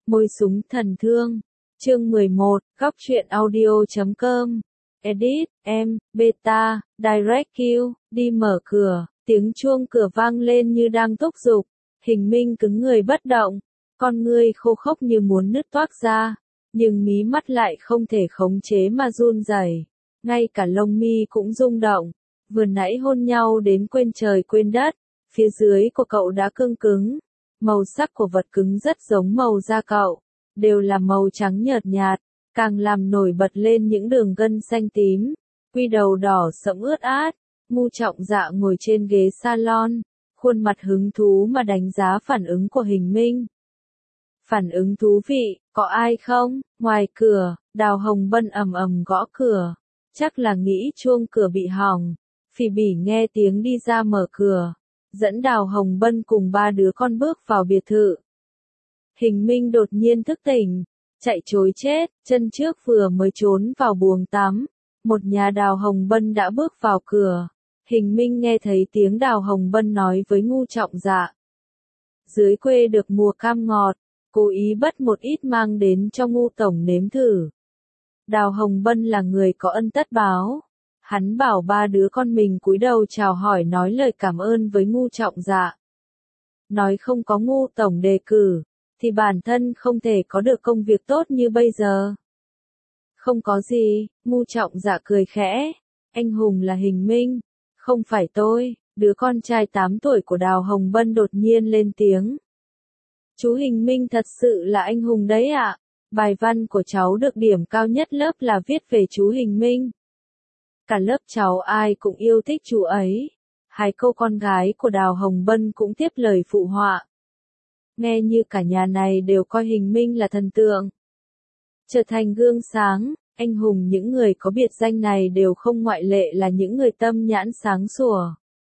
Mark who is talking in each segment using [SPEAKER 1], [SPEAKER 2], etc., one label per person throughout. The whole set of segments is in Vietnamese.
[SPEAKER 1] Môi súng thần thương. Chương 11, góc truyện audio.com. Edit, em, beta, direct Q, đi mở cửa, tiếng chuông cửa vang lên như đang thúc giục. Hình Minh cứng người bất động, con ngươi khô khốc như muốn nứt toác ra, nhưng mí mắt lại không thể khống chế mà run rẩy, ngay cả lông mi cũng rung động. Vừa nãy hôn nhau đến quên trời quên đất, phía dưới của cậu đã cương cứng, màu sắc của vật cứng rất giống màu da cậu, đều là màu trắng nhợt nhạt, càng làm nổi bật lên những đường gân xanh tím, quy đầu đỏ sẫm ướt át. Ngu Trọng Dạ ngồi trên ghế salon, khuôn mặt hứng thú mà đánh giá phản ứng của Hình Minh. Phản ứng thú vị, có ai không? Ngoài cửa, Đào Hồng Bân ầm ầm gõ cửa, chắc là nghĩ chuông cửa bị hỏng. Phỉ Bỉ nghe tiếng đi ra mở cửa, dẫn Đào Hồng Bân cùng ba đứa con bước vào biệt thự. Hình Minh đột nhiên thức tỉnh, chạy trối chết, chân trước vừa mới trốn vào buồng tắm, một nhà Đào Hồng Bân đã bước vào cửa. Hình Minh nghe thấy tiếng Đào Hồng Bân nói với Ngu Trọng Dạ. Dưới quê được mùa cam ngọt, cố ý bắt một ít mang đến cho Ngu Tổng nếm thử. Đào Hồng Bân là người có ân tất báo. Hắn bảo ba đứa con mình cúi đầu chào hỏi nói lời cảm ơn với Ngu Trọng Dạ. Nói không có Ngu Tổng đề cử, thì bản thân không thể có được công việc tốt như bây giờ. Không có gì, Ngu Trọng Dạ cười khẽ. Anh hùng là Hình Minh, không phải tôi. Đứa con trai 8 tuổi của Đào Hồng Bân đột nhiên lên tiếng. Chú Hình Minh thật sự là anh hùng đấy ạ. Bài văn của cháu được điểm cao nhất lớp là viết về chú Hình Minh. Cả lớp cháu ai cũng yêu thích chú ấy. Hai cô con gái của Đào Hồng Bân cũng tiếp lời phụ họa. Nghe như cả nhà này đều coi Hình Minh là thần tượng. Trở thành gương sáng, anh hùng những người có biệt danh này đều không ngoại lệ là những người tâm nhãn sáng sủa.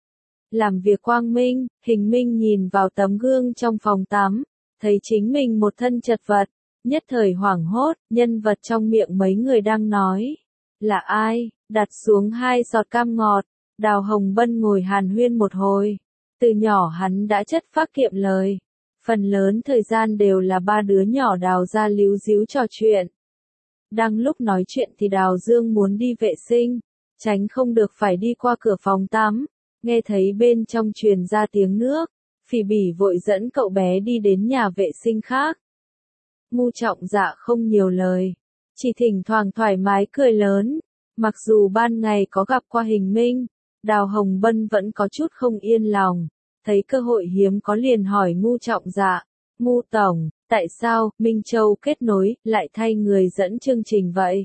[SPEAKER 1] Làm việc quang minh, Hình Minh nhìn vào tấm gương trong phòng tắm, thấy chính mình một thân chật vật, nhất thời hoảng hốt, nhân vật trong miệng mấy người đang nói. Là ai? Đặt xuống 2 giọt cam ngọt, Đào Hồng Bân ngồi hàn huyên một hồi. Từ nhỏ hắn đã chất phác kiệm lời. Phần lớn thời gian đều là ba đứa nhỏ Đào ra líu díu trò chuyện. Đang lúc nói chuyện thì Đào Dương muốn đi vệ sinh, tránh không được phải đi qua cửa phòng tắm, nghe thấy bên trong truyền ra tiếng nước, Phỉ Bỉ vội dẫn cậu bé đi đến nhà vệ sinh khác. Ngu Trọng Dạ không nhiều lời, chỉ thỉnh thoảng thoải mái cười lớn, mặc dù ban ngày có gặp qua Hình Minh, Đào Hồng Bân vẫn có chút không yên lòng, thấy cơ hội hiếm có liền hỏi Ngu Trọng Dạ, Ngu Tổng, tại sao Minh Châu kết nối lại thay người dẫn chương trình vậy?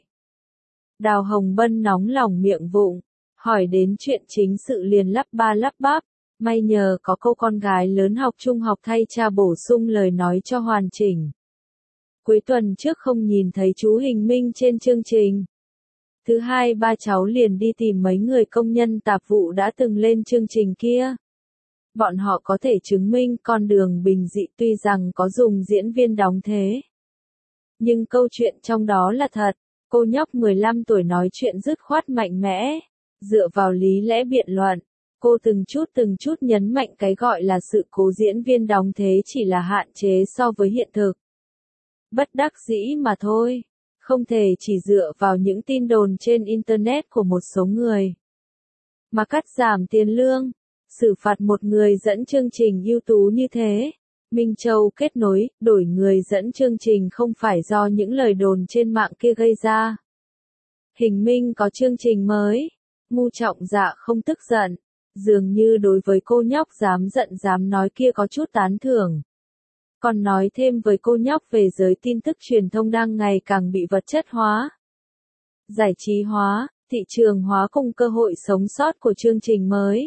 [SPEAKER 1] Đào Hồng Bân nóng lòng miệng vụng, hỏi đến chuyện chính sự liền lắp ba lắp bắp, may nhờ có cô con gái lớn học trung học thay cha bổ sung lời nói cho hoàn chỉnh. Cuối tuần trước không nhìn thấy chú Hình Minh trên chương trình. Thứ hai ba cháu liền đi tìm mấy người công nhân tạp vụ đã từng lên chương trình kia. Bọn họ có thể chứng minh con đường bình dị tuy rằng có dùng diễn viên đóng thế. Nhưng câu chuyện trong đó là thật, cô nhóc 15 tuổi nói chuyện dứt khoát mạnh mẽ, dựa vào lý lẽ biện luận, cô từng chút nhấn mạnh cái gọi là sự cố diễn viên đóng thế chỉ là hạn chế so với hiện thực. Bất đắc dĩ mà thôi, không thể chỉ dựa vào những tin đồn trên Internet của một số người. Mà cắt giảm tiền lương, xử phạt một người dẫn chương trình ưu tú như thế. Minh Châu kết nối, đổi người dẫn chương trình không phải do những lời đồn trên mạng kia gây ra. Hình Minh có chương trình mới. Ngu Trọng Dạ không tức giận, dường như đối với cô nhóc dám giận dám nói kia có chút tán thưởng. Còn nói thêm với cô nhóc về giới tin tức truyền thông đang ngày càng bị vật chất hóa, giải trí hóa, thị trường hóa cùng cơ hội sống sót của chương trình mới.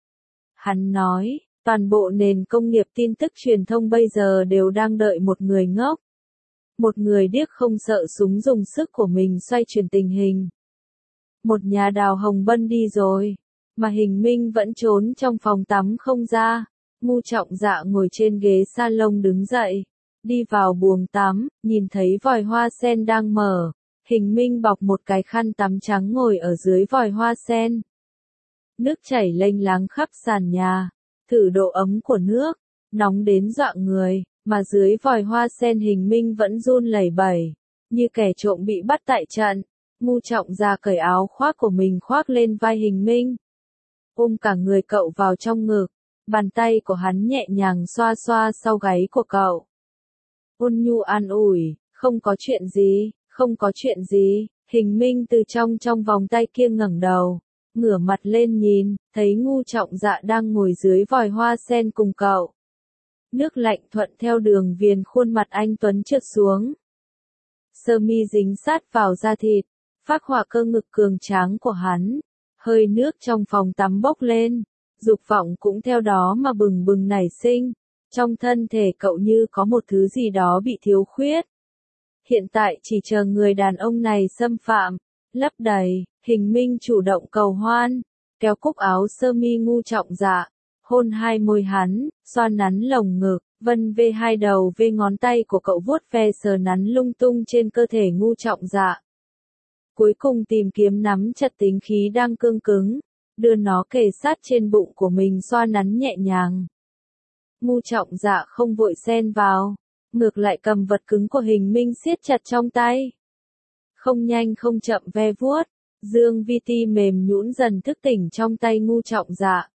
[SPEAKER 1] Hắn nói, toàn bộ nền công nghiệp tin tức truyền thông bây giờ đều đang đợi một người ngốc. Một người điếc không sợ súng dùng sức của mình xoay chuyển tình hình. Một nhà Đào Hồng Bân đi rồi, mà Hình Minh vẫn trốn trong phòng tắm không ra. Ngu Trọng Dạ ngồi trên ghế salon đứng dậy, đi vào buồng tắm, nhìn thấy vòi hoa sen đang mở. Hình Minh bọc một cái khăn tắm trắng ngồi ở dưới vòi hoa sen. Nước chảy lênh láng khắp sàn nhà, thử độ ấm của nước, nóng đến dọa người, mà dưới vòi hoa sen Hình Minh vẫn run lẩy bẩy, như kẻ trộm bị bắt tại trận. Ngu Trọng Dạ cởi áo khoác của mình khoác lên vai Hình Minh, ôm cả người cậu vào trong ngực, bàn tay của hắn nhẹ nhàng xoa xoa sau gáy của cậu. Ôn nhu an ủi, không có chuyện gì, không có chuyện gì. Hình Minh từ trong vòng tay kia ngẩng đầu, ngửa mặt lên nhìn, thấy Ngu Trọng Dạ đang ngồi dưới vòi hoa sen cùng cậu. Nước lạnh thuận theo đường viền khuôn mặt anh tuấn trượt xuống. Sơ mi dính sát vào da thịt, phác họa cơ ngực cường tráng của hắn. Hơi nước trong phòng tắm bốc lên, dục vọng cũng theo đó mà bừng bừng nảy sinh. Trong thân thể cậu như có một thứ gì đó bị thiếu khuyết. Hiện tại chỉ chờ người đàn ông này xâm phạm, lấp đầy. Hình Minh chủ động cầu hoan, kéo cúc áo sơ mi Ngu Trọng Dạ, hôn hai môi hắn, xoa nắn lồng ngực, vân vê hai đầu vê ngón tay của cậu vuốt ve sờ nắn lung tung trên cơ thể Ngu Trọng Dạ. Cuối cùng tìm kiếm nắm chặt tính khí đang cương cứng, đưa nó kề sát trên bụng của mình xoa nắn nhẹ nhàng. Ngu Trọng Dạ không vội xen vào, ngược lại cầm vật cứng của Hình Minh siết chặt trong tay. Không nhanh không chậm ve vuốt, dương vi ti mềm nhũn dần thức tỉnh trong tay Ngu Trọng Dạ.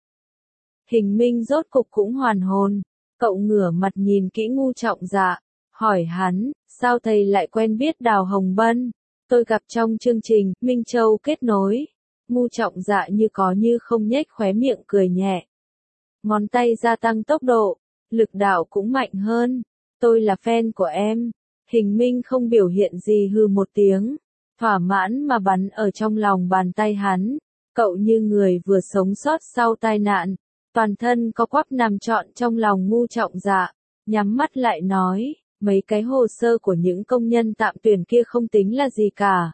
[SPEAKER 1] Hình Minh rốt cục cũng hoàn hồn, cậu ngửa mặt nhìn kỹ Ngu Trọng Dạ, hỏi hắn, sao thầy lại quen biết Đào Hồng Bân? Tôi gặp trong chương trình Minh Châu kết nối. Ngu Trọng Dạ như có như không nhếch khóe miệng cười nhẹ. Ngón tay gia tăng tốc độ, lực đạo cũng mạnh hơn. Tôi là fan của em. Hình Minh không biểu hiện gì hừ một tiếng, thỏa mãn mà bắn ở trong lòng bàn tay hắn. Cậu như người vừa sống sót sau tai nạn, toàn thân co quắp nằm trọn trong lòng Ngu Trọng Dạ, nhắm mắt lại nói, mấy cái hồ sơ của những công nhân tạm tuyển kia không tính là gì cả.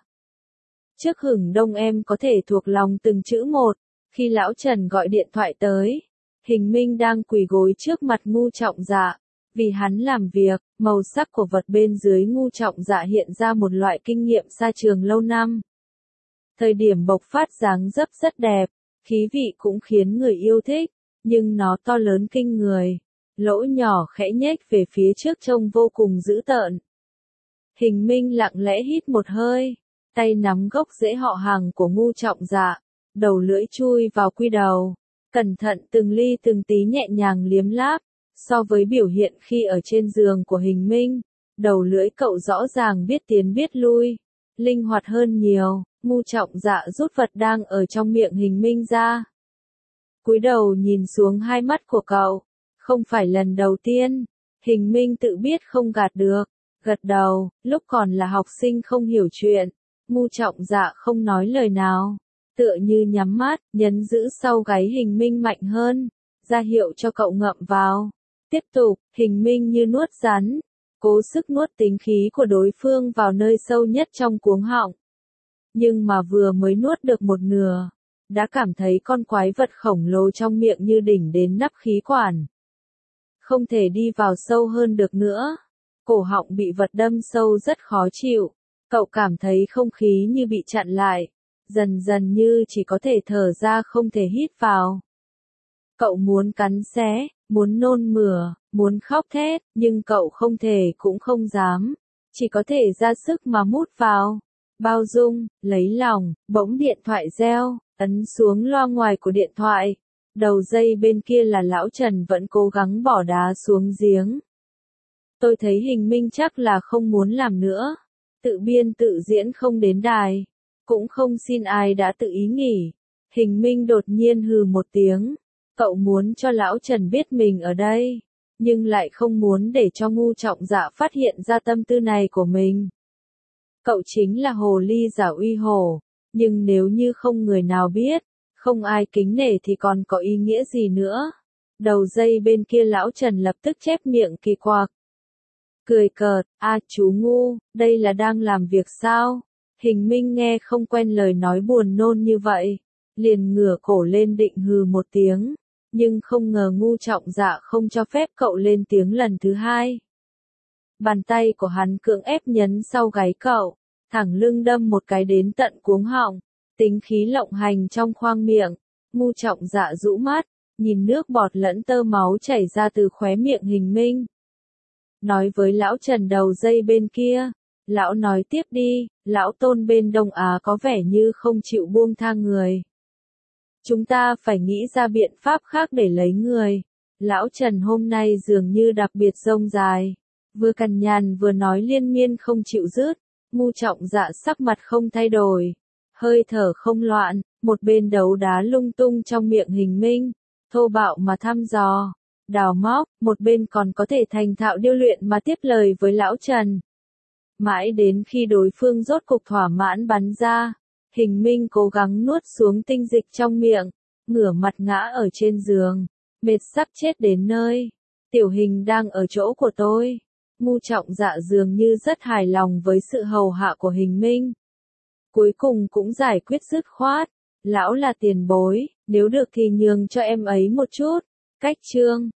[SPEAKER 1] Trước hừng đông em có thể thuộc lòng từng chữ một. Khi lão Trần gọi điện thoại tới, Hình Minh đang quỳ gối trước mặt Ngu Trọng Dạ. Vì hắn làm việc, màu sắc của vật bên dưới Ngu Trọng Dạ hiện ra một loại kinh nghiệm xa trường lâu năm. Thời điểm bộc phát dáng dấp rất đẹp, khí vị cũng khiến người yêu thích, nhưng nó to lớn kinh người. Lỗ nhỏ khẽ nhếch về phía trước trông vô cùng dữ tợn. Hình Minh lặng lẽ hít một hơi, tay nắm gốc rễ họ hàng của Ngu Trọng Dạ, đầu lưỡi chui vào quy đầu, cẩn thận từng ly từng tí nhẹ nhàng liếm láp. So với biểu hiện khi ở trên giường của Hình Minh, đầu lưỡi cậu rõ ràng biết tiến biết lui, linh hoạt hơn nhiều. Ngu Trọng Dạ rút vật đang ở trong miệng Hình Minh ra, cúi đầu nhìn xuống hai mắt của cậu. Không phải lần đầu tiên, Hình Minh tự biết không gạt được, gật đầu. Lúc còn là học sinh không hiểu chuyện, Ngu Trọng Dạ không nói lời nào, tựa như nhắm mắt, nhấn giữ sau gáy Hình Minh mạnh hơn, ra hiệu cho cậu ngậm vào. Tiếp tục, Hình Minh như nuốt rắn, cố sức nuốt tính khí của đối phương vào nơi sâu nhất trong cuống họng. Nhưng mà vừa mới nuốt được một nửa, đã cảm thấy con quái vật khổng lồ trong miệng như đỉnh đến nắp khí quản. Không thể đi vào sâu hơn được nữa. Cổ họng bị vật đâm sâu rất khó chịu. Cậu cảm thấy không khí như bị chặn lại, dần dần như chỉ có thể thở ra không thể hít vào. Cậu muốn cắn xé, muốn nôn mửa, muốn khóc thét, nhưng cậu không thể cũng không dám, chỉ có thể ra sức mà mút vào. Bao dung, lấy lòng. Bỗng điện thoại reo, ấn xuống loa ngoài của điện thoại. Đầu dây bên kia là lão Trần vẫn cố gắng bỏ đá xuống giếng. Tôi thấy Hình Minh chắc là không muốn làm nữa. Tự biên tự diễn không đến đài, cũng không xin ai đã tự ý nghỉ. Hình Minh đột nhiên hừ một tiếng. Cậu muốn cho lão Trần biết mình ở đây, nhưng lại không muốn để cho Ngu Trọng Dạ phát hiện ra tâm tư này của mình. Cậu chính là hồ ly giả uy hồ, nhưng nếu như không người nào biết, không ai kính nể thì còn có ý nghĩa gì nữa. Đầu dây bên kia lão Trần lập tức chép miệng kỳ quặc, cười cợt, chú Ngu, đây là đang làm việc sao? Hình Minh nghe không quen lời nói buồn nôn như vậy, liền ngửa cổ lên định hừ một tiếng, nhưng không ngờ Ngu Trọng Dạ không cho phép cậu lên tiếng lần thứ hai. Bàn tay của hắn cưỡng ép nhấn sau gáy cậu, thẳng lưng đâm một cái đến tận cuống họng, tính khí lộng hành trong khoang miệng. Ngu Trọng Dạ rũ mắt, nhìn nước bọt lẫn tơ máu chảy ra từ khóe miệng Hình Minh. nói với lão Trần đầu dây bên kia. Lão nói tiếp đi, lão Tôn bên Đông Á có vẻ như không chịu buông tha người. Chúng ta phải nghĩ ra biện pháp khác để lấy người. Lão Trần hôm nay dường như đặc biệt rông dài. Vừa cằn nhằn vừa nói liên miên không chịu dứt. Ngu Trọng Dạ sắc mặt không thay đổi. Hơi thở không loạn, một bên đấu đá lung tung trong miệng Hình Minh. Thô bạo mà thăm dò, đào móc, một bên còn có thể thành thạo điêu luyện mà tiếp lời với lão Trần. Mãi đến khi đối phương rốt cục thỏa mãn bắn ra, Hình Minh cố gắng nuốt xuống tinh dịch trong miệng, ngửa mặt ngã ở trên giường, mệt sắp chết đến nơi. Tiểu Hình đang ở chỗ của tôi. Ngu Trọng Dạ dường như rất hài lòng với sự hầu hạ của Hình Minh. Cuối cùng cũng giải quyết dứt khoát. Lão là tiền bối, nếu được thì nhường cho em ấy một chút. Cách chương